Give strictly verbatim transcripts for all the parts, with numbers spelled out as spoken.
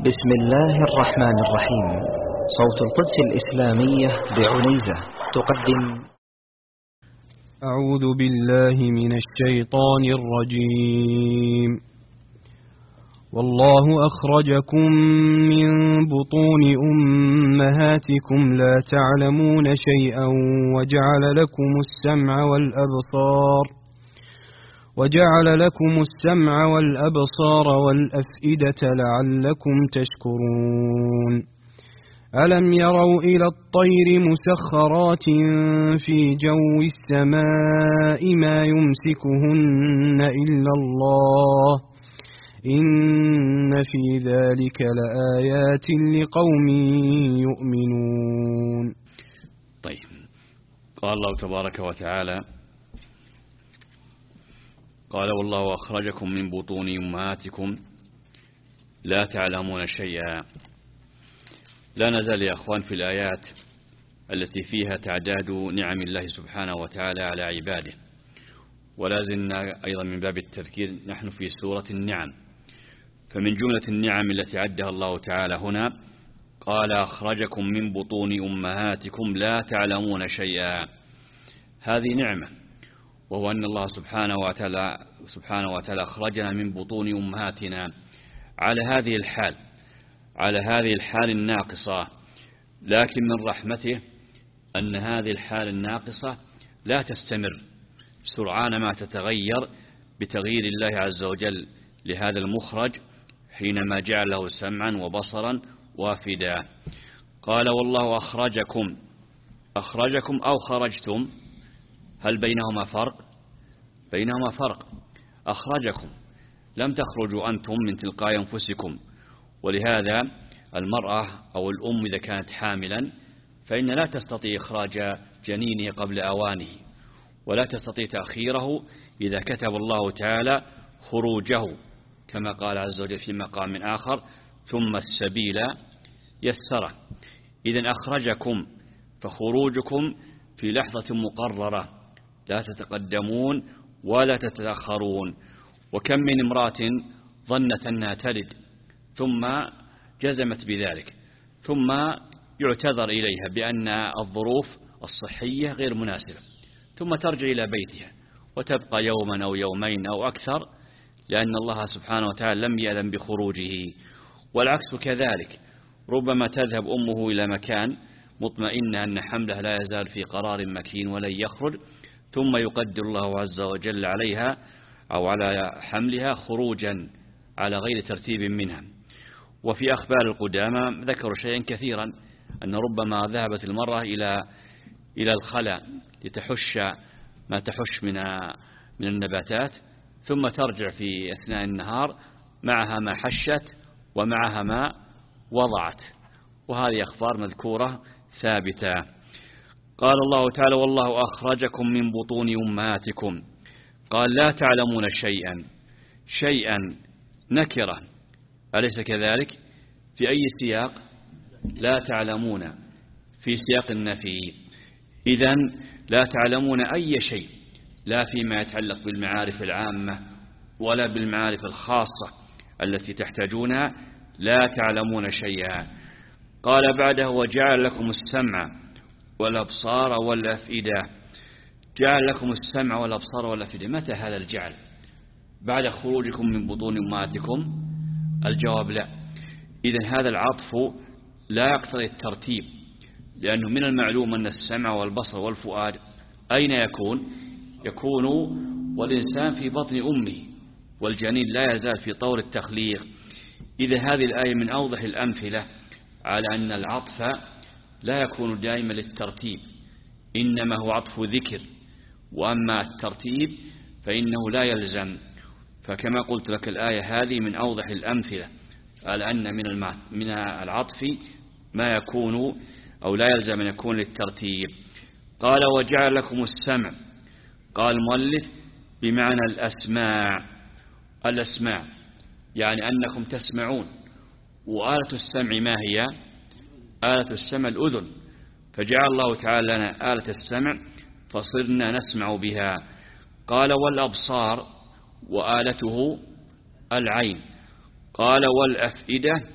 بسم الله الرحمن الرحيم. صوت القدس الإسلامية بعنيزة تقدم. أعوذ بالله من الشيطان الرجيم. والله أخرجكم من بطون أمهاتكم لا تعلمون شيئا وجعل لكم السمع والأبصار وجعل لكم السمع والأبصار والأفئدة لعلكم تشكرون. ألم يروا إلى الطير مسخرات في جو السماء ما يمسكهن إلا الله إن في ذلك لآيات لقوم يؤمنون. طيب، قال الله تبارك وتعالى: قال والله أخرجكم من بطون أمهاتكم لا تعلمون شيئا. لا نزال يا أخوان في الآيات التي فيها تعداد نعم الله سبحانه وتعالى على عباده، ولا زلنا أيضا من باب التذكير نحن في سورة النعم. فمن جملة النعم التي عدها الله تعالى هنا قال: أخرجكم من بطون أمهاتكم لا تعلمون شيئا. هذه نعمة، وهو أن الله سبحانه وتعالى سبحانه وتعالى أخرجنا من بطون أمهاتنا على هذه الحال على هذه الحال الناقصة، لكن من رحمته أن هذه الحال الناقصة لا تستمر، سرعان ما تتغير بتغيير الله عز وجل لهذا المخرج حينما جعله سمعا وبصرا وافدا. قال: والله أخرجكم. أخرجكم أو خرجتم، هل بينهما فرق؟ بينهما فرق. أخرجكم، لم تخرجوا أنتم من تلقاء أنفسكم، ولهذا المرأة أو الأم إذا كانت حاملا فإن لا تستطيع إخراج جنينه قبل أوانه، ولا تستطيع تأخيره إذا كتب الله تعالى خروجه، كما قال عز وجل في مقام آخر: ثم السبيل يسره. إذن أخرجكم، فخروجكم في لحظة مقررة، لا تتقدمون ولا تتأخرون. وكم من امرأة ظنت أنها تلد ثم جزمت بذلك، ثم يعتذر إليها بأن الظروف الصحية غير مناسبة، ثم ترجع إلى بيتها وتبقى يوما أو يومين أو أكثر، لأن الله سبحانه وتعالى لم يأذن بخروجه. والعكس كذلك، ربما تذهب أمه إلى مكان مطمئنة أن حملها لا يزال في قرار مكين ولن يخرج، ثم يقدر الله عز وجل عليها أو على حملها خروجا على غير ترتيب منها. وفي أخبار القدامى ذكروا شيئا كثيرا، أن ربما ذهبت المرأة إلى إلى الخلاء لتحش ما تحش من من النباتات، ثم ترجع في أثناء النهار معها ما حشت ومعها ما وضعت، وهذه أخبار مذكورة ثابتة. قال الله تعالى: والله أخرجكم من بطون أمهاتكم. قال: لا تعلمون شيئا. شيئا نكرة، أليس كذلك؟ في أي سياق؟ لا تعلمون، في سياق النفي. إذن لا تعلمون أي شيء، لا فيما يتعلق بالمعارف العامة ولا بالمعارف الخاصة التي تحتاجونها، لا تعلمون شيئا. قال بعده: وجعل لكم السمع والأبصار والأفئدة. جعل لكم السمع والأبصار والأفئدة، متى هذا الجعل؟ بعد خروجكم من بطون أمهاتكم؟ الجواب لا. إذن هذا العطف لا يقتضي الترتيب، لأنه من المعلوم أن السمع والبصر والفؤاد أين يكون؟ يكون والإنسان في بطن أمه، والجنين لا يزال في طور التخليق. إذا هذه الآية من أوضح الأمثلة على أن العطف لا يكون دائما للترتيب، إنما هو عطف ذكر، وأما الترتيب فإنه لا يلزم. فكما قلت لك الآية هذه من أوضح الأمثلة على أن من من العطف ما يكون أو لا يلزم أن يكون للترتيب. قال: وجعل لكم السمع. قال المؤلف: بمعنى الأسماع. الأسماع يعني أنكم تسمعون، وآلة السمع ما هي؟ آلة السمع الأذن، فجعل الله تعالى لنا آلة السمع فصرنا نسمع بها. قال: والأبصار، وآلته العين. قال: والأفئدة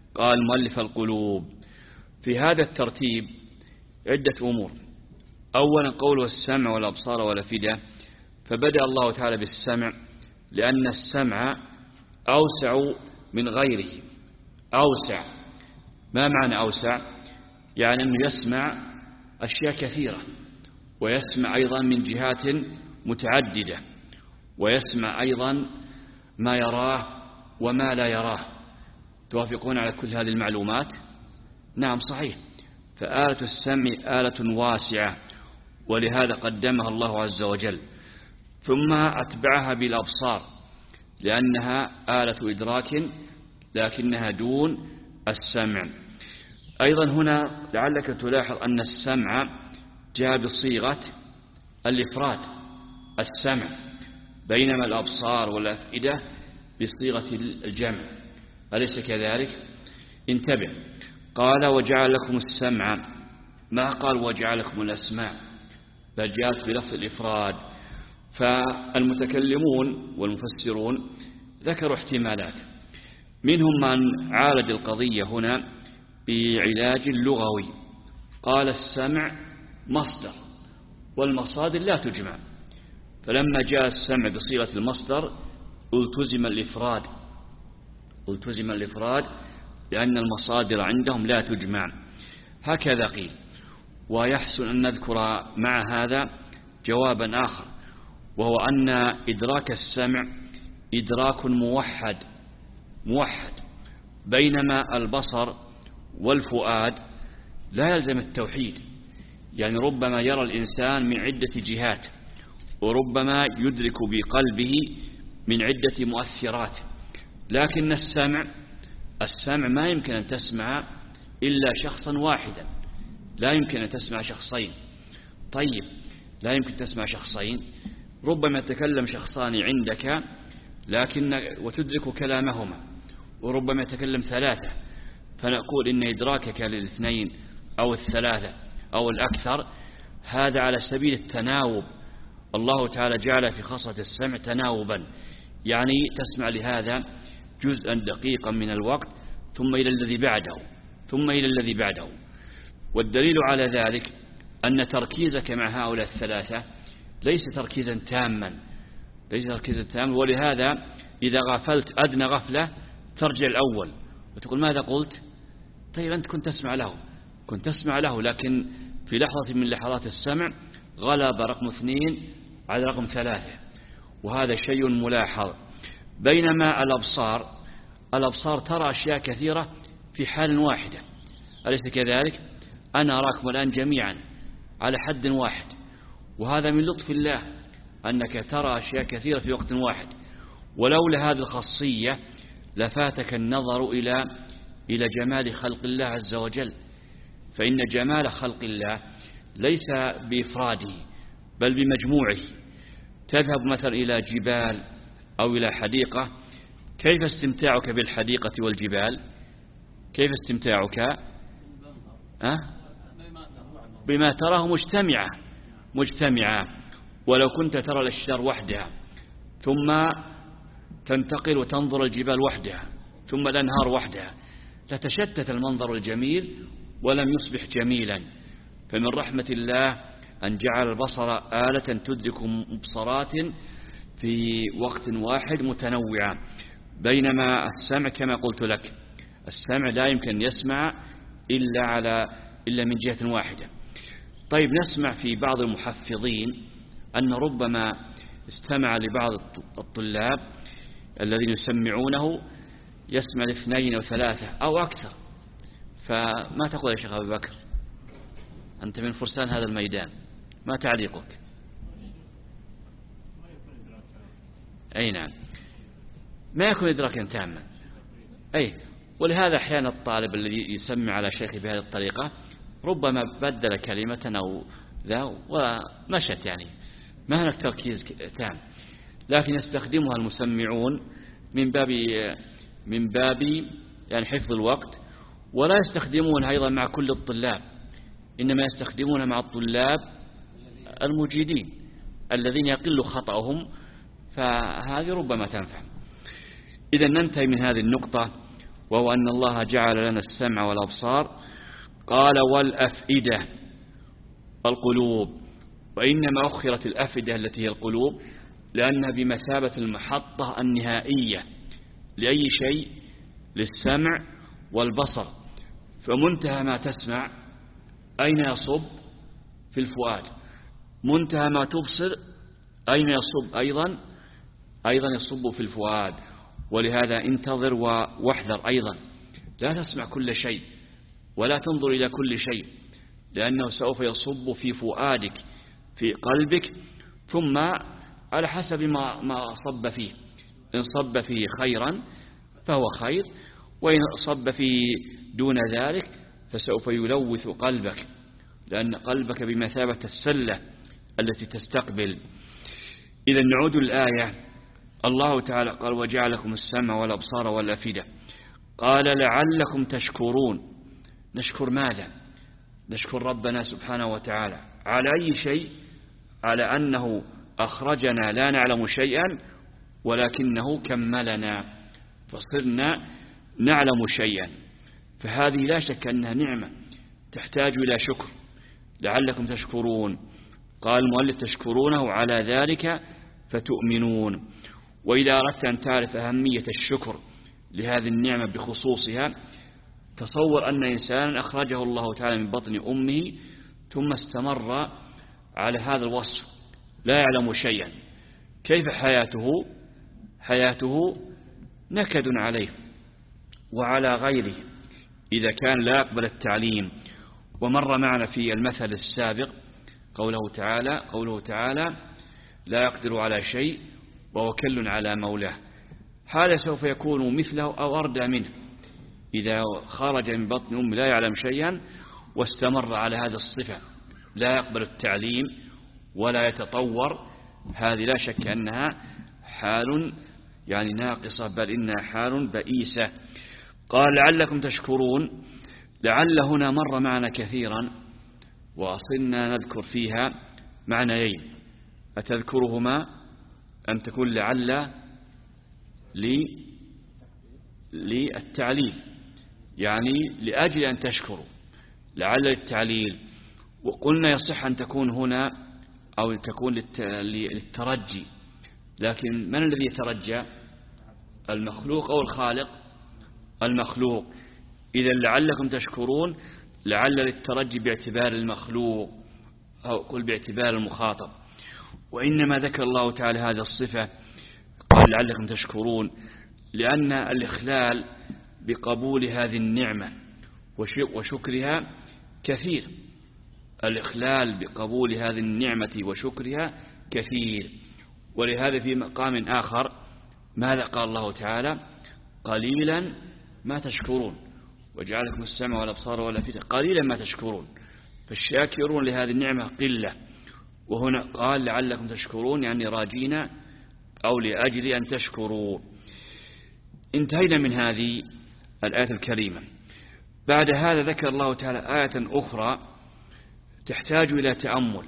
قال مؤلف القلوب. في هذا الترتيب عدة أمور. أولا قوله السمع والأبصار والأفئدة، فبدأ الله تعالى بالسمع لأن السمع أوسع من غيره. أوسع، ما معنى أوسع؟ يعني أنه يسمع أشياء كثيرة، ويسمع أيضا من جهات متعددة، ويسمع أيضا ما يراه وما لا يراه. توافقون على كل هذه المعلومات؟ نعم صحيح. فآلة السمع آلة واسعة، ولهذا قدمها الله عز وجل، ثم أتبعها بالأبصار لأنها آلة إدراك لكنها دون السمع. أيضا هنا لعلك تلاحظ أن السمع جاء بصيغة الإفراد، السمع، بينما الأبصار والأفئدة بصيغة الجمع، أليس كذلك؟ انتبه، قال وجعل لكم السمع، ما قال وجعل لكم الأسماع، بل جاءت بلفظ الإفراد. فالمتكلمون والمفسرون ذكروا احتمالات، منهم من عالج القضية هنا بعلاج لغوي، قال السمع مصدر والمصادر لا تجمع، فلما جاء السمع بصيغة المصدر التزم الإفراد، التزم الإفراد لأن المصادر عندهم لا تجمع، هكذا قيل. ويحسن أن نذكر مع هذا جوابا آخر، وهو أن إدراك السمع إدراك موحد موحد، بينما البصر والفؤاد لا يلزم التوحيد. يعني ربما يرى الإنسان من عدة جهات، وربما يدرك بقلبه من عدة مؤثرات، لكن السمع السمع ما يمكن أن تسمع إلا شخصا واحدا، لا يمكن أن تسمع شخصين. طيب لا يمكن تسمع شخصين، ربما يتكلم شخصان عندك لكن وتدرك كلامهما، وربما يتكلم ثلاثة، فنقول إن إدراكك للاثنين أو الثلاثة أو الأكثر هذا على سبيل التناوب. الله تعالى جعل في خاصة السمع تناوبا، يعني تسمع لهذا جزءا دقيقا من الوقت ثم إلى الذي بعده ثم إلى الذي بعده. والدليل على ذلك أن تركيزك مع هؤلاء الثلاثة ليس تركيزا تاما، ليس تركيزا تاما، ولهذا إذا غفلت أدنى غفلة ترجع الأول وتقول ماذا قلت؟ طيب أنت كنت تسمع له كنت تسمع له لكن في لحظة من لحظات السمع غلب رقم اثنين على رقم ثلاثة، وهذا شيء ملاحظ. بينما الأبصار الأبصار ترى أشياء كثيرة في حال واحدة، أليس كذلك؟ أنا أراكم الآن جميعا على حد واحد، وهذا من لطف الله أنك ترى أشياء كثيرة في وقت واحد، ولولا هذه الخاصية لفاتك النظر إلى إلى جمال خلق الله عز وجل. فإن جمال خلق الله ليس بإفراده بل بمجموعه. تذهب مثلا إلى جبال أو إلى حديقة، كيف استمتاعك بالحديقة والجبال؟ كيف استمتاعك؟ أه؟ بما تراه مجتمعة مجتمعة ولو كنت ترى الأشجار وحدها ثم تنتقل وتنظر الجبال وحدها ثم الأنهار وحدها لتشتت المنظر الجميل ولم يصبح جميلا. فمن رحمة الله أن جعل البصر آلة تدرك مبصرات في وقت واحد متنوعة، بينما السمع كما قلت لك السمع لا يمكن يسمع إلا على إلا من جهة واحدة. طيب نسمع في بعض المحفظين أن ربما استمع لبعض الطلاب الذين يسمعونه يسمع الاثنين أو ثلاثة أو أكثر، فما تقول يا شيخ أبو بكر؟ أنت من فرسان هذا الميدان، ما تعليقك؟ أي نعم، ما يكون إدراكا تاما. أي ولهذا أحيانا الطالب الذي يسمع على شيخه بهذه الطريقة ربما بدل كلمة أو ذا ومشت، يعني ما هناك تركيز تام، لكن يستخدمها المسمعون من باب من باب يعني حفظ الوقت، ولا يستخدمونها أيضا مع كل الطلاب، إنما يستخدمونها مع الطلاب المجيدين الذين يقل خطأهم، فهذه ربما تنفع. إذا ننتهي من هذه النقطة وهو أن الله جعل لنا السمع والأبصار. قال والأفئدة القلوب، وإنما أخرت الأفئدة التي هي القلوب لأنها بمثابة المحطة النهائية لأي شيء، للسمع والبصر. فمنتهى ما تسمع أين يصب؟ في الفؤاد. منتهى ما تبصر أين يصب؟ أيضا أيضا يصب في الفؤاد. ولهذا انتظر واحذر أيضا، لا تسمع كل شيء ولا تنظر إلى كل شيء، لأنه سوف يصب في فؤادك في قلبك، ثم على حسب ما ما صب فيه، إن صب فيه خيرا فهو خير، وإن صب فيه دون ذلك فسوف يلوث قلبك، لأن قلبك بمثابة السلة التي تستقبل. إذا نعود الآية، الله تعالى قال وجعلكم السمع والأبصار والأفئدة. قال لعلكم تشكرون. نشكر ماذا؟ نشكر ربنا سبحانه وتعالى على أي شيء؟ على أنه أخرجنا لا نعلم شيئا ولكنه كملنا فصرنا نعلم شيئا، فهذه لا شك أنها نعمة تحتاج إلى شكر. لعلكم تشكرون. قال المؤلف تشكرونه على ذلك فتؤمنون. وإذا أردت أن تعرف أهمية الشكر لهذه النعمة بخصوصها، تصور أن إنسانا أخرجه الله تعالى من بطن أمه ثم استمر على هذا الوصف لا يعلم شيئا، كيف حياته؟ حياته نكد عليه وعلى غيره إذا كان لا يقبل التعليم. ومر معنا في المثل السابق قوله تعالى قوله تعالى لا يقدر على شيء ووكل على مولاه. هذا سوف يكون مثله أو أردى منه إذا خرج من بطن أمه لا يعلم شيئا واستمر على هذا الصفة، لا يقبل التعليم ولا يتطور. هذه لا شك أنها حال يعني ناقصة، بل إنها حال بئيسة. قال لعلكم تشكرون. لعل هنا مر معنا كثيرا وأصلنا نذكر فيها معنيين، أتذكرهما؟ أن تكون لعل للتعليل، يعني لأجل أن تشكروا، لعل للتعليل. وقلنا يصح أن تكون هنا أو تكون للترجي، لكن من الذي يترجى؟ المخلوق أو الخالق؟ المخلوق. إذا لعلكم تشكرون لعل للترجي باعتبار المخلوق أو قل باعتبار المخاطب. وإنما ذكر الله تعالى هذا الصفة قال لعلكم تشكرون لأن الإخلال بقبول هذه النعمة وشكرها كثير. الإخلال بقبول هذه النعمة وشكرها كثير. ولهذا في مقام آخر ماذا قال الله تعالى؟ قليلا ما تشكرون وجعلكم السمع والأبصار والأفئدة قليلا ما تشكرون. فالشاكرون لهذه النعمة قلة. وهنا قال لعلكم تشكرون يعني راجين أو لأجل أن تشكروا. انتهينا من هذه الآية الكريمة. بعد هذا ذكر الله تعالى آية أخرى تحتاج إلى تأمل،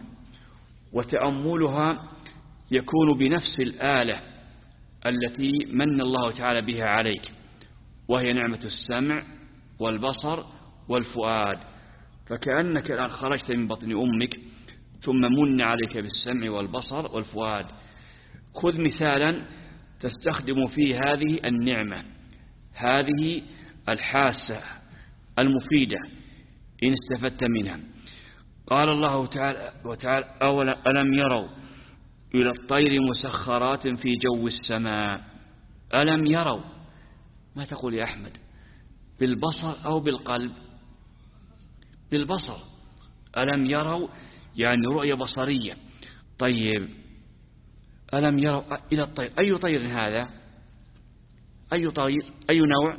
وتأملها يكون بنفس الآلة التي من الله تعالى بها عليك، وهي نعمة السمع والبصر والفؤاد. فكأنك الآن خرجت من بطن أمك ثم من عليك بالسمع والبصر والفؤاد. خذ مثالا تستخدم فيه هذه النعمة، هذه الحاسة المفيدة إن استفدت منها. قال الله تعالى وتعالى ألم يروا إلى الطير مسخرات في جو السماء. ألم يروا، ما تقول يا أحمد؟ بالبصر أو بالقلب؟ بالبصر. ألم يروا يعني رؤية بصرية. طيب ألم يروا إلى الطير، أي طير هذا؟ أي طير؟ أي نوع؟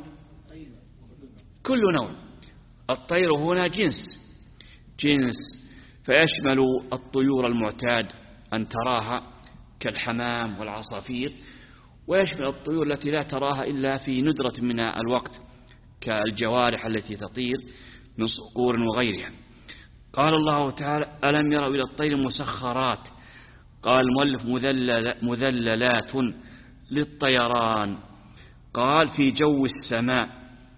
كل نوع. الطير هنا جنس جنس فيشمل الطيور المعتاد أن تراها كالحمام والعصافير، ويشمل الطيور التي لا تراها إلا في ندرة من الوقت كالجوارح التي تطير من صقور وغيرها. قال الله تعالى ألم يروا إلى الطير مسخرات. قال المؤلف مذلل مذللات للطيران. قال في جو السماء،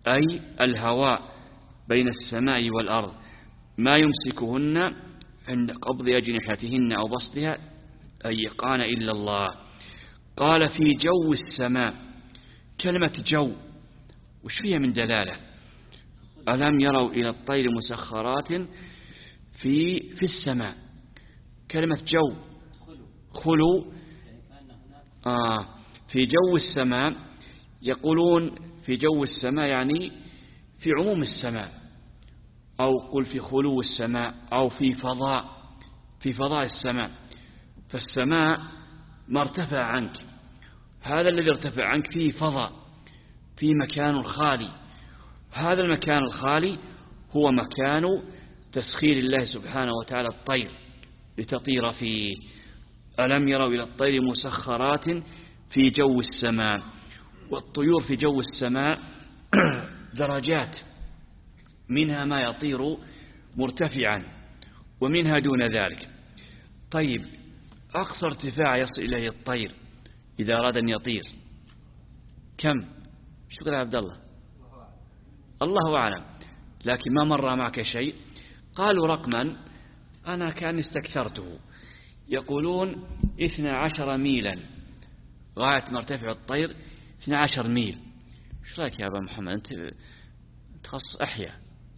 أي الهواء بين السماء والأرض ما يمسكهن عند قبض أجنحتهن أو بسطها أن يقعن إلا الله. قال في جو السماء. كلمة جو وش فيها من دلالة؟ ألم يروا إلى الطير مسخرات في في السماء. كلمة جو خلو آه في جو السماء. يقولون في جو السماء يعني في عموم السماء، أو قل في خلو السماء، أو في فضاء في فضاء السماء. فالسماء ما ارتفع عنك، هذا الذي ارتفع عنك فيه فضاء، في مكان خالي. هذا المكان الخالي هو مكان تسخير الله سبحانه وتعالى الطير لتطير فيه. ألم يروا إلى الطير مسخرات في جو السماء. والطيور في جو السماء درجات، منها ما يطير مرتفعا ومنها دون ذلك. طيب أقصى ارتفاع يصل إليه الطير إذا أراد أن يطير كم؟ شكرا يا عبد الله. الله أعلم، لكن ما مر معك شيء. قالوا رقما أنا كان استكثرته، يقولون اثنى عشر ميلا غاية مرتفع الطير، اثنى عشر ميل. شو رأيك يا أبا محمد؟ أنت تخصص أحياء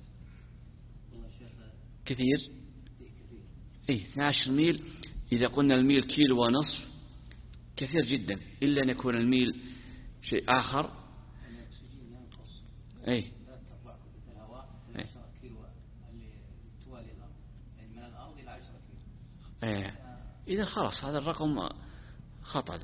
كثير. إيه اثنى عشر ميل. إذا قلنا الميل كيلو ونصف كثير جدا، إلا أن يكون الميل شيء آخر. إيه إيه إذا خلاص هذا الرقم خطأ.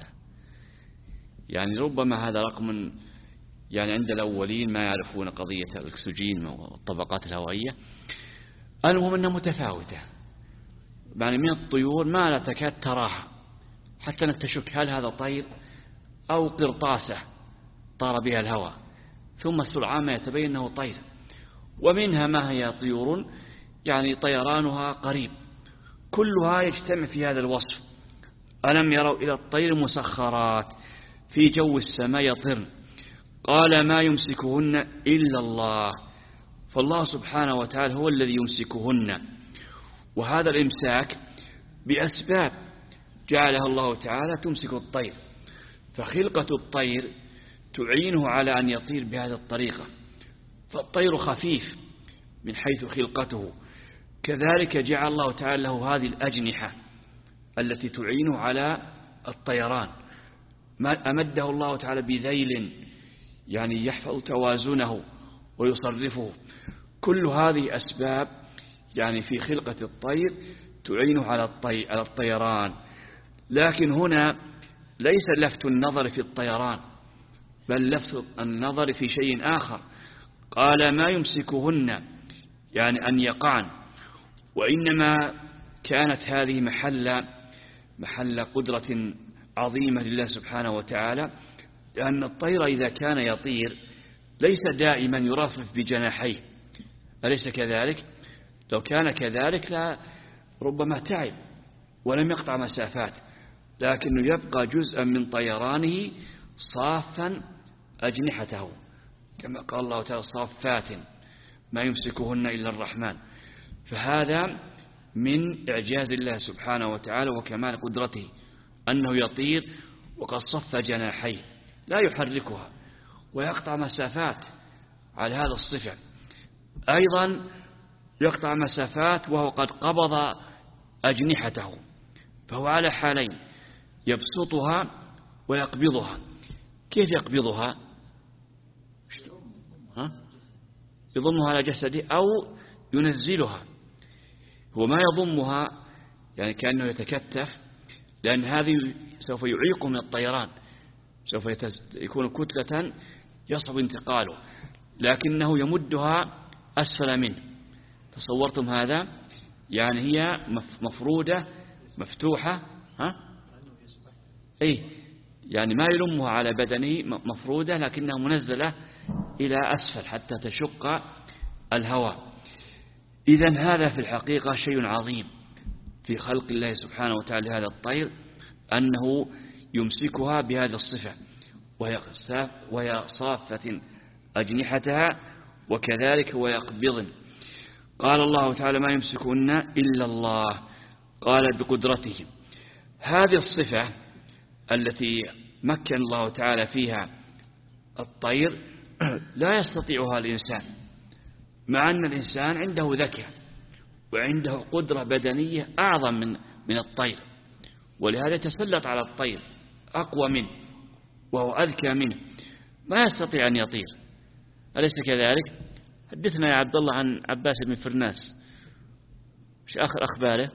يعني ربما هذا رقم يعني عند الأولين ما يعرفون قضية الأكسجين والطبقات الهوائية. المهم أنها متفاوتة، يعني من الطيور ما لا تكاد تراها حتى أنك تشك هل هذا طير أو قرطاسة طار بها الهواء، ثم سرعان ما يتبين أنه طير. ومنها ما هي طيور يعني طيرانها قريب. كلها يجتمع في هذا الوصف. ألم يروا إلى الطير مسخرات في جو السماء يطرن. قال ما يمسكهن إلا الله. فالله سبحانه وتعالى هو الذي يمسكهن، وهذا الإمساك بأسباب جعلها الله تعالى تمسك الطير. فخلقة الطير تعينه على أن يطير بهذه الطريقة. فالطير خفيف من حيث خلقته، كذلك جعل الله تعالى له هذه الأجنحة التي تعينه على الطيران. ما أمده الله تعالى بذيل يعني يحفظ توازنه ويصرفه. كل هذه أسباب يعني في خلقة الطير تعينه على الطي... على الطيران. لكن هنا ليس لفت النظر في الطيران، بل لفت النظر في شيء آخر. قال ما يمسكهن يعني أن يقعن. وإنما كانت هذه محل محل قدرة عظيمة لله سبحانه وتعالى، لأن الطير إذا كان يطير ليس دائما يرفرف بجناحيه، أليس كذلك؟ لو كان كذلك لا ربما تعب ولم يقطع مسافات، لكنه يبقى جزءا من طيرانه صافا أجنحته، كما قال الله تعالى صافات ما يمسكهن إلا الرحمن. فهذا من إعجاز الله سبحانه وتعالى وكمال قدرته أنه يطير وقد صف جناحيه لا يحركها ويقطع مسافات على هذا الصفة. أيضا يقطع مسافات وهو قد قبض أجنحته، فهو على حالين، يبسطها ويقبضها. كيف يقبضها؟ ها؟ يضمها على جسده أو ينزلها. هو ما يضمها يعني كأنه يتكتف، لأن هذه سوف يعيق من الطيران، سوف يكون كتلة يصعب انتقاله، لكنه يمدها أسفل منه. تصورتم هذا؟ يعني هي مفرودة مفتوحة، ها؟ أي يعني ما يلمها على بدنه مفرودة، لكنها منزلة إلى أسفل حتى تشق الهواء. إذن هذا في الحقيقة شيء عظيم في خلق الله سبحانه وتعالى هذا الطير، أنه يمسكها بهذا الصفة وهي صافة أجنحتها وكذلك ويقبضن. قال الله تعالى ما يمسكن إلا الله، قال بقدرته. هذه الصفة التي مكن الله تعالى فيها الطير لا يستطيعها الإنسان، مع أن الإنسان عنده ذكاء وعنده قدرة بدنية أعظم من من الطير، ولهذا يتسلط على الطير أقوى منه وهو أذكى منه، ما يستطيع أن يطير. أليس كذلك؟ حدثنا يا عبد الله عن عباس بن فرناس، ايش آخر أخباره؟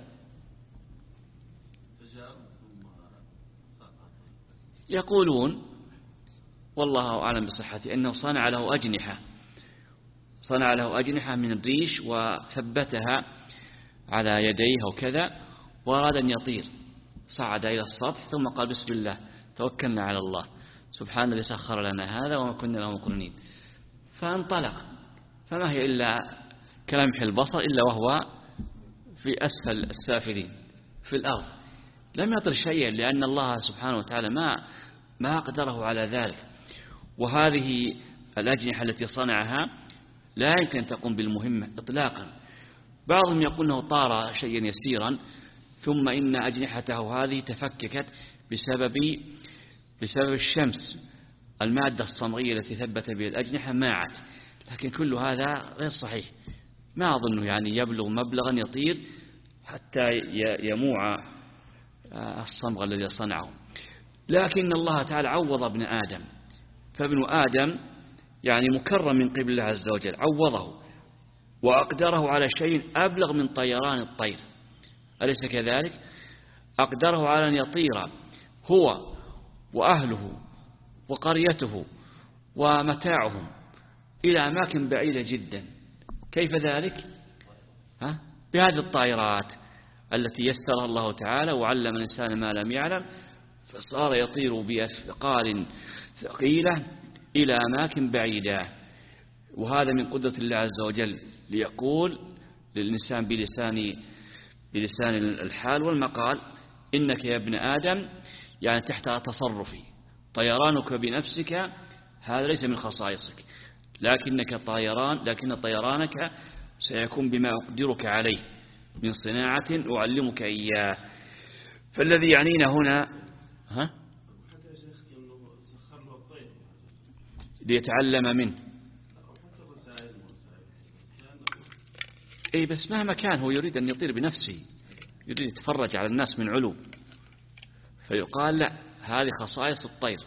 يقولون والله أعلم بصحته أنه صنع له أجنحة صنع له أجنحة من الريش وثبتها على يديه وكذا، وأراد أن يطير، صعد إلى السطح ثم قال بسم الله توكلنا على الله، سبحان الذي سخر لنا هذا وما كنا له مقرنين، فانطلق. فما هي إلا كلمح البصر إلا وهو في أسفل السافلين في الأرض، لم يطر شيئا، لأن الله سبحانه وتعالى ما ما أقدره على ذلك. وهذه الأجنحة التي صنعها لا يمكن أن تقوم بالمهمة إطلاقا. بعضهم يقول أنه طار شيئا يسيرا ثم إن أجنحته هذه تفككت بسبب بسبب الشمس، المادة الصمغية التي ثبت بها الأجنحة ماعت، لكن كل هذا غير صحيح. ما أظنه يعني يبلغ مبلغا يطير حتى يموع الصمغ الذي صنعه. لكن الله تعالى عوض ابن آدم، فابن آدم يعني مكرم من قبل الله عز وجل، عوضه وأقدره على شيء أبلغ من طيران الطير، أليس كذلك؟ أقدره على أن يطير هو وأهله وقريته ومتاعهم إلى أماكن بعيدة جدا. كيف ذلك؟ ها؟ بهذه الطائرات التي يسرها الله تعالى وعلم الإنسان ما لم يعلم، فصار يطير بأثقال ثقيلة إلى أماكن بعيدة. وهذا من قدرة الله عز وجل ليقول للإنسان بلسان بلسان الحال والمقال إنك يا ابن آدم يعني تحت تصرفي، طيرانك بنفسك هذا ليس من خصائصك، لكنك طيران لكن طيرانك سيكون بما أقدرك عليه من صناعة أعلمك إياه. فالذي يعنينا هنا ها ليتعلم منه، أي بس مهما كان هو يريد أن يطير بنفسه، يريد يتفرج على الناس من علو، فيقال لا هذه خصائص الطير.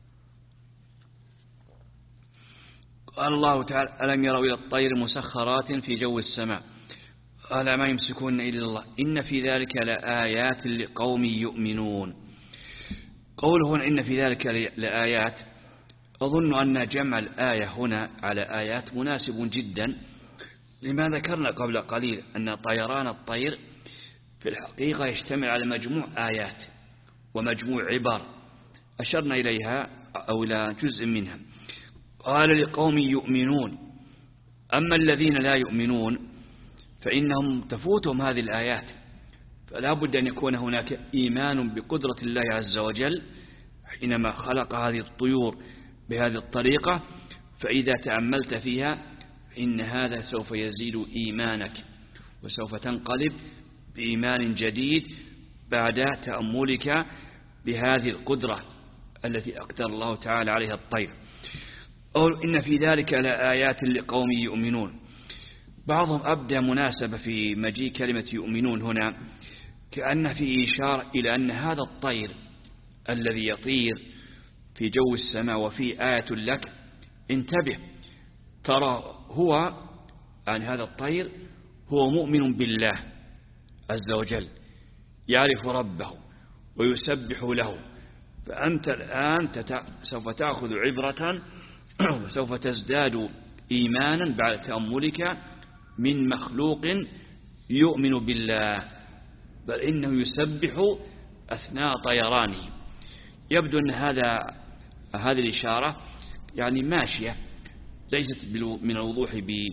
قال الله تعالى ألم يروا إلى الطير مسخرات في جو السماء قال ما يمسكون إلا الله إن في ذلك لآيات لقوم يؤمنون. قوله هنا إن في ذلك لآيات، أظن أن جمع الآية هنا على آيات مناسب جدا لما ذكرنا قبل قليل أن طيران الطير في الحقيقة يشتمل على مجموع آيات ومجموع عبر أشرنا إليها أو إلى جزء منها. قال لقوم يؤمنون، أما الذين لا يؤمنون فإنهم تفوتهم هذه الآيات، فلا بد أن يكون هناك إيمان بقدرة الله عز وجل حينما خلق هذه الطيور بهذه الطريقة، فإذا تأملت فيها إن هذا سوف يزيد إيمانك وسوف تنقلب بإيمان جديد بعد تأملك بهذه القدرة التي أقدر الله تعالى عليها الطير. أو إن في ذلك لآيات لقوم يؤمنون. بعضهم أبدى مناسبة في مجيء كلمة يؤمنون هنا كأن في إشارة إلى أن هذا الطير الذي يطير في جو السماء وفي آية لك انتبه، ترى هو عن هذا الطير هو مؤمن بالله عز وجل، يعرف ربه ويسبح له، فأنت الآن سوف تأخذ عبرة وسوف تزداد إيمانا بعد تأملك من مخلوق يؤمن بالله، بل إنه يسبح أثناء طيرانه. يبدو أن هذا هذه الإشارة يعني ماشية ليست من الوضوح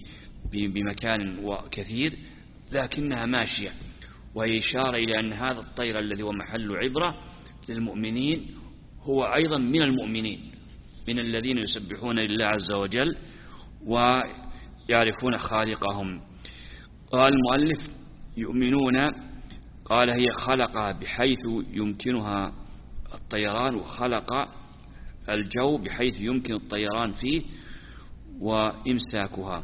بمكان وكثير، لكنها ماشية، وهي إشارة إلى أن هذا الطير الذي هو محل عبرة للمؤمنين هو أيضا من المؤمنين، من الذين يسبحون لله عز وجل ويعرفون خالقهم. قال المؤلف يؤمنون، قال هي خلق بحيث يمكنها الطيران، وخلق الجو بحيث يمكن الطيران فيه وإمساكها.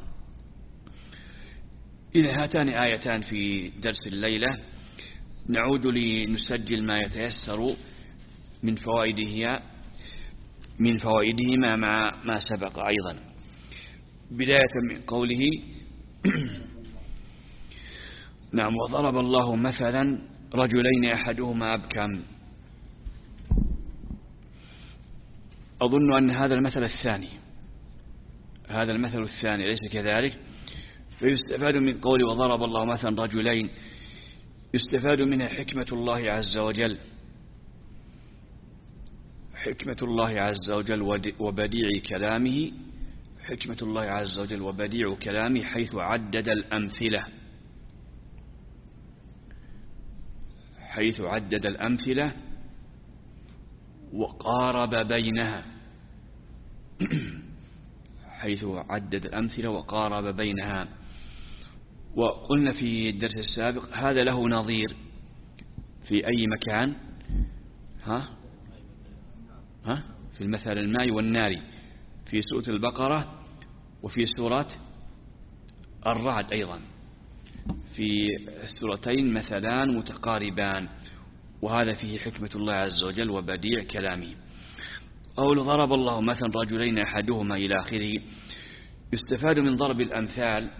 إذا هاتان آيتان في درس الليلة، نعود لنسجل ما يتيسر من فوائده من فوائدهما مع ما سبق أيضا. بداية من قوله نعم وضرب الله مثلا رجلين أحدهما أبكم. أظن أن هذا المثل الثاني هذا المثل الثاني ليس كذلك؟ فيستفاد من قول وضرب الله مثلا رجلين، يستفاد منها حكمة الله عز وجل حكمة الله عز وجل وبديع كلامه حكمة الله عز وجل وبديع كلامه حيث عدد الأمثلة حيث عدد الأمثلة وقارب بينها حيث عدد الأمثلة وقارب بينها. وقلنا في الدرس السابق هذا له نظير في أي مكان؟ ها؟ ها؟ في المثل الماء والنار في سورة البقرة وفي سورة الرعد أيضا، في السورتين مثلان متقاربان، وهذا فيه حكمة الله عز وجل وبديع كلامه. قول ضرب الله مثلا رجلين أحدهما إلى آخره. يستفاد من ضرب الأمثال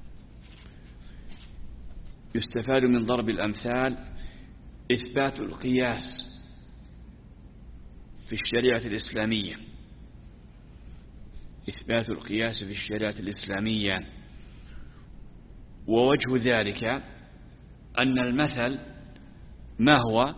يستفاد من ضرب الأمثال إثبات القياس في الشريعة الإسلامية إثبات القياس في الشريعة الإسلامية ووجه ذلك أن المثل ما هو؟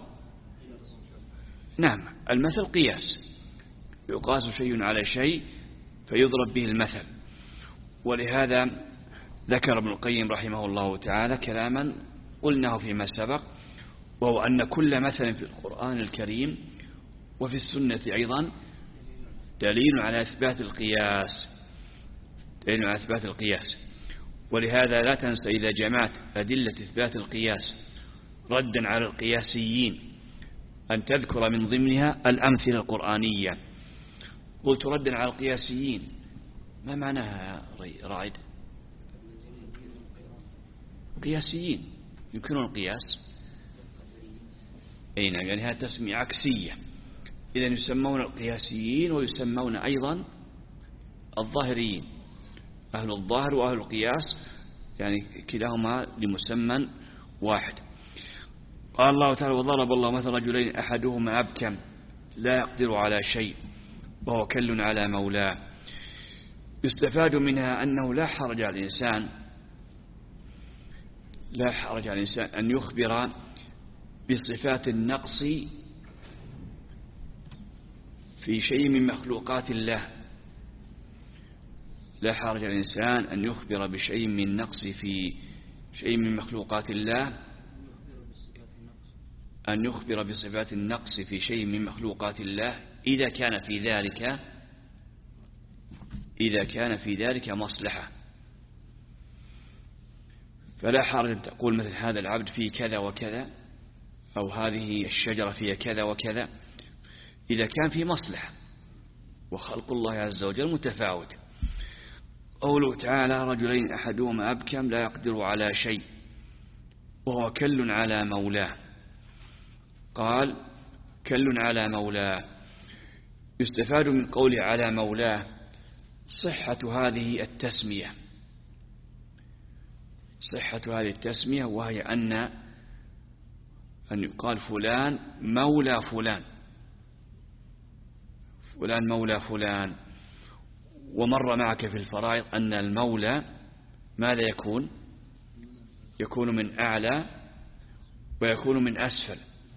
نعم المثل قياس، يقاس شيء على شيء فيضرب به المثل. ولهذا ذكر ابن القيم رحمه الله تعالى كلاما قلناه فيما سبق، وهو أن كل مثل في القرآن الكريم وفي السنة أيضا دليل على إثبات القياس دليل على إثبات القياس. ولهذا لا تنسى إذا جمعت أدلة إثبات القياس ردا على القياسيين أن تذكر من ضمنها الأمثلة القرآنية. قلت ردا على القياسيين، ما معناها رائد؟ قياسيين يمكنون القياس، أي نعم، يعني هذه تسمية عكسية. إذا يسمون القياسيين ويسمون أيضا الظاهريين، أهل الظاهر وأهل القياس، يعني كلاهما لمسمى واحد. قال الله تعالى وضرب الله مثل رجلين أحدهما أبكم لا يقدر على شيء وهو كل على مولاه. يستفاد منها أنه لا حرج على الإنسان لا حرج على الإنسان أن يخبر بصفات النقص في شيء من مخلوقات الله لا حرج على الإنسان أن يخبر بشيء من نقص في شيء من مخلوقات الله أن يخبر بصفات النقص في شيء من مخلوقات الله إذا كان في ذلك إذا كان في ذلك مصلحة. فلا حرج أن تقول مثل هذا العبد فيه كذا وكذا، أو هذه الشجرة فيها كذا وكذا، إذا كان في مصلحة. وخلق الله عز وجل متفاوت. قوله تعالى رجلين أحدهما أبكم لا يقدر على شيء وهو كل على مولاه. قال كل على مولاه. يستفاد من قوله على مولاه صحة هذه التسمية صحة هذه التسمية وهي أن أن يقال فلان مولى فلان فلان مولى فلان. ومر معك في الفرائض أن المولى ماذا يكون؟ يكون من أعلى ويكون من أسفل.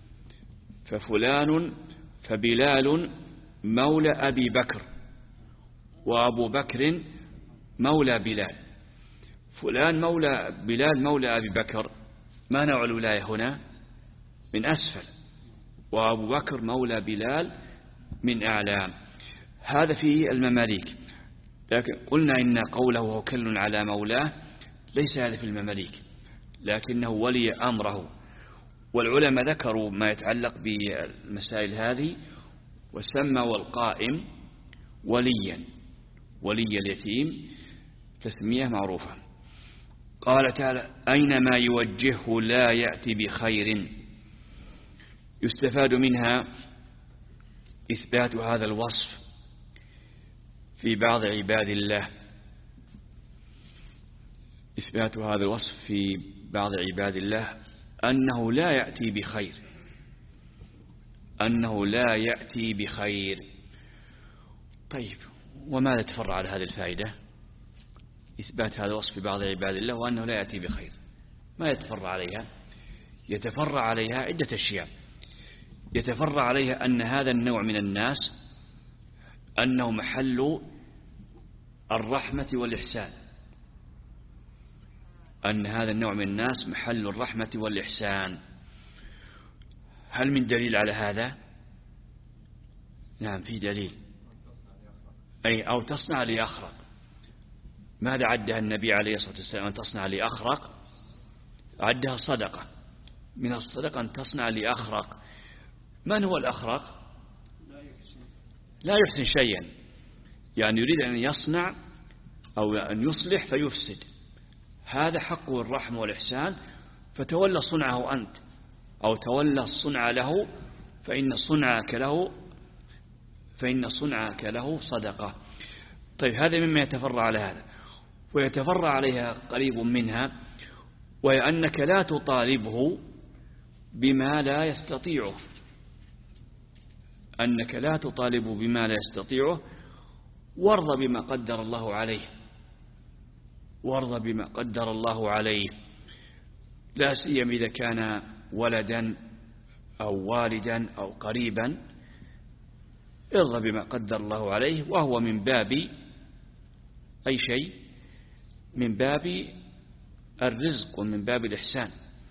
ففلان فبلال مولى أبي بكر وأبو بكر مولى بلال. فلان مولى بلال مولى أبي بكر، ما نوع الولاية هنا؟ من أسفل. وأبو بكر مولى بلال من أعلى. هذا في المماليك. لكن قلنا إن قوله وكل على مولاه ليس هذا في المماليك، لكنه ولي أمره. والعلماء ذكروا ما يتعلق بالمسائل هذه، وسموا القائم وليا، ولي اليتيم تسمية معروفة. قال تعالى أينما يوجهه لا يأتي بخير. يستفاد منها إثبات هذا الوصف في بعض عباد الله، إثبات هذا الوصف في بعض عباد الله أنه لا يأتي بخير، أنه لا يأتي بخير. طيب، وماذا تفرع على هذه الفائدة؟ إثبات هذا الوصف في بعض عباد الله وأنه لا يأتي بخير، ما يتفرع عليها؟ يتفرع عليها عدة أشياء. يتفرع عليها أن هذا النوع من الناس أنه محل الرحمة والإحسان، أن هذا النوع من الناس محل الرحمة والإحسان. هل من دليل على هذا؟ نعم، في دليل. أي أو تصنع لأخرق. ماذا عدها النبي عليه الصلاة والسلام أن تصنع لأخرق؟ عدها صدقة، من الصدقة أن تصنع لأخرق. من هو الأخرق؟ لا يحسن شيئا، يعني يريد أن يصنع أو أن يصلح فيفسد. هذا حقه الرحمة والإحسان، فتولى صنعه أنت، أو تولى الصنع له، فإن صنعك له فإن صنعك له صدقة. طيب، هذا مما يتفرع على هذا. ويتفرع عليها قريب منها، وهي أنك لا تطالبه بما لا يستطيعه، أنك لا تطالب بما لا يستطيعه، وارضى بما قدر الله عليه، وارضى بما قدر الله عليه، لا سيما إذا كان ولدا أو والدا أو قريبا. ارضى بما قدر الله عليه، وهو من باب أي شيء، من باب الرزق ومن باب الإحسان،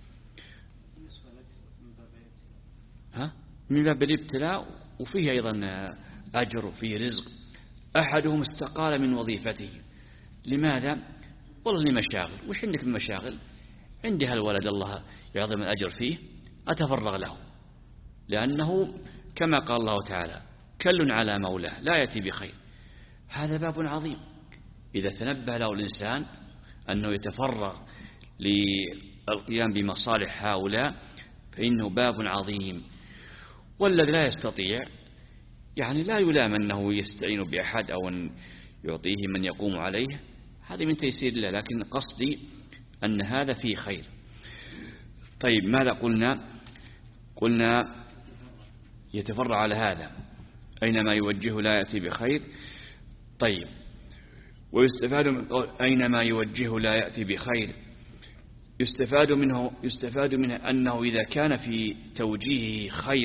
ها؟ من باب الابتلاء، وفيه أيضا أجر وفيه رزق. أحدهم استقال من وظيفته. لماذا؟ والله لي مشاغل. وش عندك من مشاغل؟ عندي هالولد الله يعظم الأجر فيه، أتفرغ له، لأنه كما قال الله تعالى كل على مولاه لا يأتي بخير. هذا باب عظيم إذا تنبه له الإنسان أنه يتفرغ للقيام بمصالح هؤلاء، فإنه باب عظيم. والذي لا يستطيع يعني لا يلام أنه يستعين بأحد أو أن يعطيه من يقوم عليه، هذا من تيسير الله، لكن قصدي أن هذا فيه خير. طيب، ماذا قلنا؟ قلنا يتفرع على هذا، أينما يوجهه لا يأتي بخير. طيب، ويستفاد من قول أينما يوجهه لا يأتي بخير، يستفاد منه يستفاد منه أنه إذا كان في توجيهه خير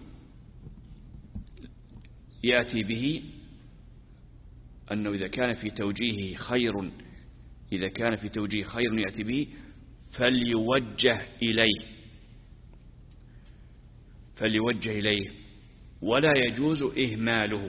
يأتي به، أنه إذا كان في توجيهه خير إذا كان في توجيه خير يأتي به فليوجه إليه فليوجه إليه ولا يجوز إهماله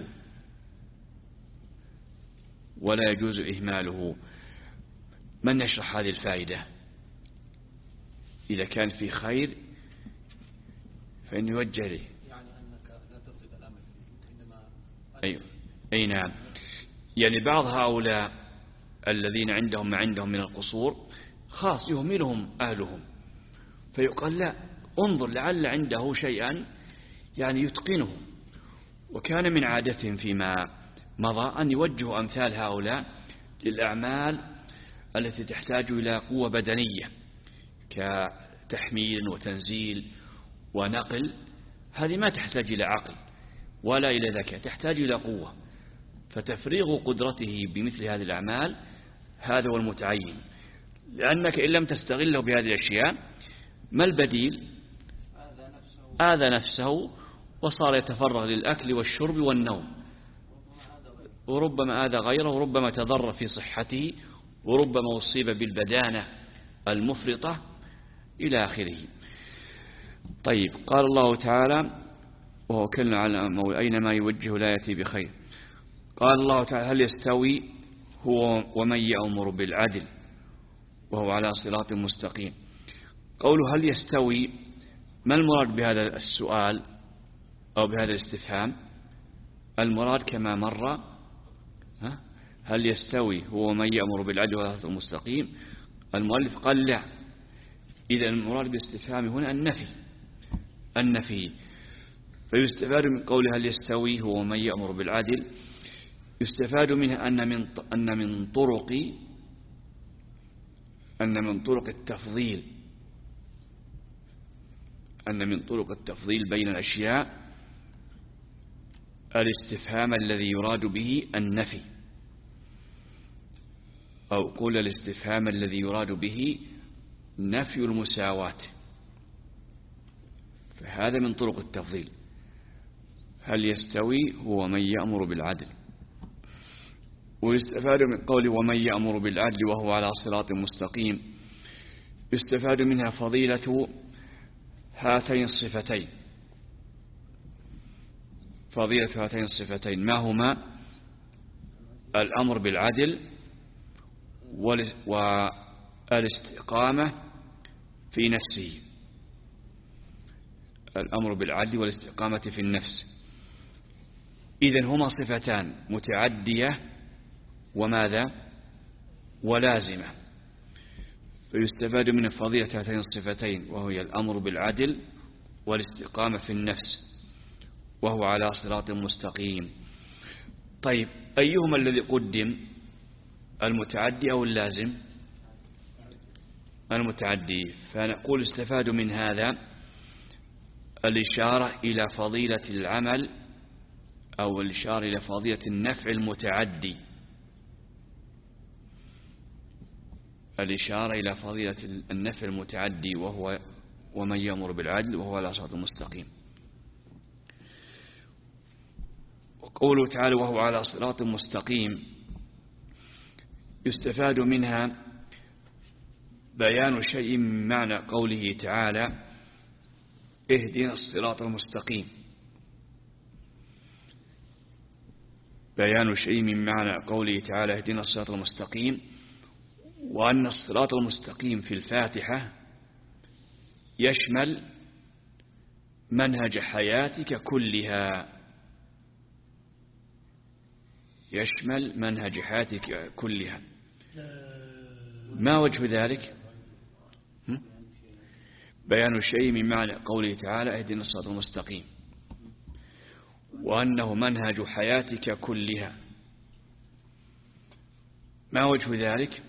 ولا يجوز إهماله. من يشرح هذه الفائدة؟ إذا كان في خير فإن يوجه إليه، يعني أنك لا تفقد الأمل عندما أيوة. أي نعم، يعني بعض هؤلاء الذين عندهم ما عندهم من القصور خاص يهملهم أهلهم، فيقال لا، انظر لعل عنده شيئا يعني يتقنه. وكان من عادتهم فيما مضى أن يوجهوا أمثال هؤلاء للأعمال التي تحتاج إلى قوة بدنية كتحميل وتنزيل ونقل. هذه ما تحتاج إلى عقل ولا إلى ذكاء، تحتاج إلى قوة، فتفريغ قدرته بمثل هذه الأعمال هذا هو المتعين، لأنك إن لم تستغله بهذه الأشياء ما البديل؟ آذى نفسه وصار يتفرغ للأكل والشرب والنوم، وربما آذى غيره، وربما تضر في صحته، وربما أصيب بالبدانة المفرطة إلى آخره. طيب، قال الله تعالى وهو كلنا على أينما يوجه لا يأتي بخير. قال الله تعالى هل يستوي هو ومن يأمر بالعدل وهو على صراط مستقيم. قوله هل يستوي، ما المراد بهذا السؤال أو بهذا الاستفهام؟ المراد كما مر هل يستوي هو من يأمر بالعدل وهو على صراط مستقيم. المؤلف قال لا، إذا المراد بالاستفهام هنا النفي النفي فيستفاد من قوله هل يستوي هو من يأمر بالعدل، يستفاد منها أن من أن من طرق أن من طرق التفضيل أن من طرق التفضيل بين الأشياء الاستفهام الذي يراد به النفي، أو قول الاستفهام الذي يراد به نفي المساواة، فهذا من طرق التفضيل. هل يستوي هو من يأمر بالعدل. ويستفاد من قوله ومن يأمر بالعدل وهو على صراط مستقيم، يستفاد منها فضيلة هاتين الصفتين فضيلة هاتين الصفتين ما هما؟ الأمر بالعدل والاستقامة في نفسه. الأمر بالعدل والاستقامة في النفس، إذن هما صفتان متعدية وماذا؟ ولازمة. فيستفاد من فضيلة هاتين الصفتين وهي الأمر بالعدل والاستقامة في النفس وهو على صراط مستقيم. طيب أيهما الذي قدم، المتعدي أو اللازم؟ المتعدي. فنقول استفاد من هذا الإشارة إلى فضيلة العمل أو الإشارة إلى فضيلة النفع المتعدي، الإشارة إلى فضيلة النفع المتعدي وهو ومن يأمر بالعدل وهو على صراط مستقيم. وقوله تعالى وهو على صراط مستقيم يستفاد منها بيان شيء من معنى قوله تعالى اهدنا الصراط المستقيم، بيان شيء من معنى قوله تعالى اهدنا الصراط المستقيم، وأن الصراط المستقيم في الفاتحة يشمل منهج حياتك كلها، يشمل منهج حياتك كلها. ما وجه ذلك؟ بيان شيء من معنى قوله تعالى اهدنا الصراط المستقيم وأنه منهج حياتك كلها. ما وجه ذلك؟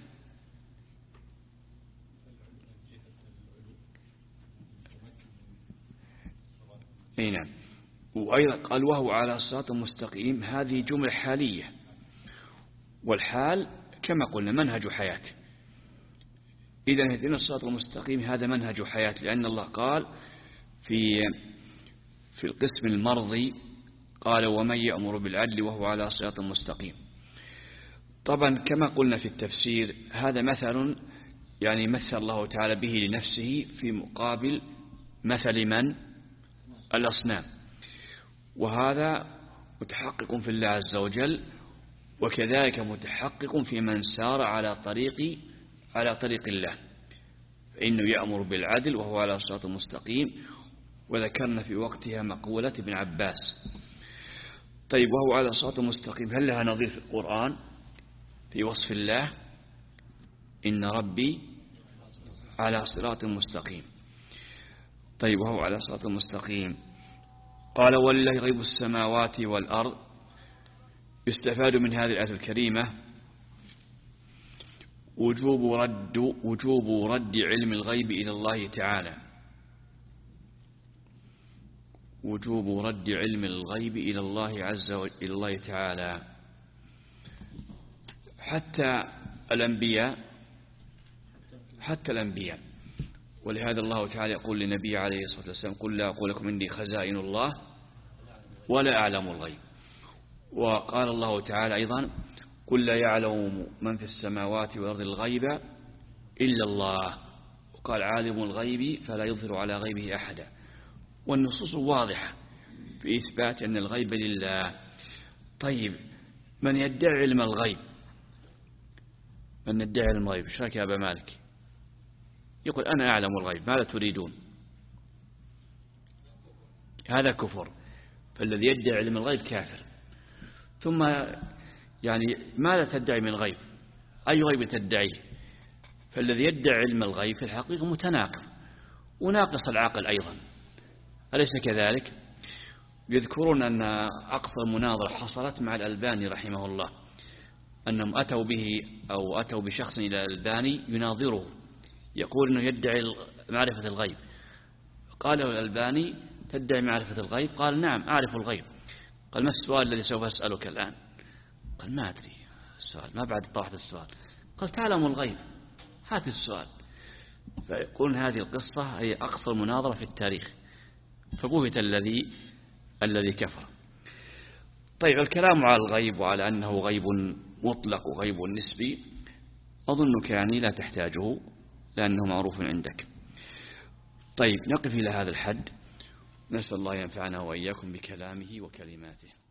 اي نعم. وأيضا قال وهو على الصراط المستقيم، هذه جملة حالية، والحال كما قلنا منهج حياة. إذا اهدنا الصراط المستقيم هذا منهج حياة، لأن الله قال في في القسم المرضي قال ومن يأمر بالعدل وهو على صراط مستقيم. طبعا كما قلنا في التفسير هذا مثل يعني مثل الله تعالى به لنفسه في مقابل مثل من؟ الأصنام، وهذا متحقق في الله عز وجل، وكذلك متحقق في من سار على طريق على طريق الله، فإنه يأمر بالعدل وهو على صراط مستقيم. وذكرنا في وقتها مقولة ابن عباس. طيب وهو على صراط مستقيم هل لها نظير في القرآن في وصف الله؟ إن ربي على صراط مستقيم. طيب وهو على صراط مستقيم قال ولله غيب السماوات والأرض. يستفاد من هذه الآية الكريمة وجوب رد وجوب رد علم الغيب إلى الله تعالى، وجوب رد علم الغيب إلى الله عز وجل إلى الله تعالى. حتى الأنبياء حتى الأنبياء ولهذا الله تعالى يقول لنبي عليه الصلاة والسلام قل لا أقول لكم عندي خزائن الله ولا أعلم الغيب. وقال الله تعالى أيضا قل لا يعلم من في السماوات والأرض الغيب إلا الله، وقال عالم الغيب فلا يظهر على غيبه أحدا. والنصوص واضحة في إثبات أن الغيب لله. طيب من يدعي علم الغيب من يدعي علم الغيب ايش رايك يا أبا مالك؟ يقول أنا أعلم الغيب ماذا تريدون؟ هذا كفر. فالذي يدعي علم الغيب كافر. ثم يعني ماذا تدعي من غيب؟ أي غيب تدعيه؟ فالذي يدعي علم الغيب في الحقيقة متناقض وناقص العقل أيضا، أليس كذلك؟ يذكرون أن أقصى مناظرة حصلت مع الألباني رحمه الله، أنهم أتوا به أو أتوا بشخص إلى الألباني يناظره، يقول أنه يدعي معرفة الغيب. قال له الألباني تدعي معرفة الغيب؟ قال نعم أعرف الغيب. قال ما السؤال الذي سوف أسألك الآن؟ قال ما أدري السؤال، ما بعد طرحت السؤال. قال تعلم الغيب هات السؤال. فيقولون هذه القصة هي أقصى مناظرة في التاريخ، فبهت الذي الذي كفر. طيب الكلام على الغيب وعلى أنه غيب مطلق وغيب نسبي أظنك يعني لا تحتاجه لأنه معروف عندك. طيب نقف إلى هذا الحد، نسأل الله ينفعنا وإياكم بكلامه وكلماته.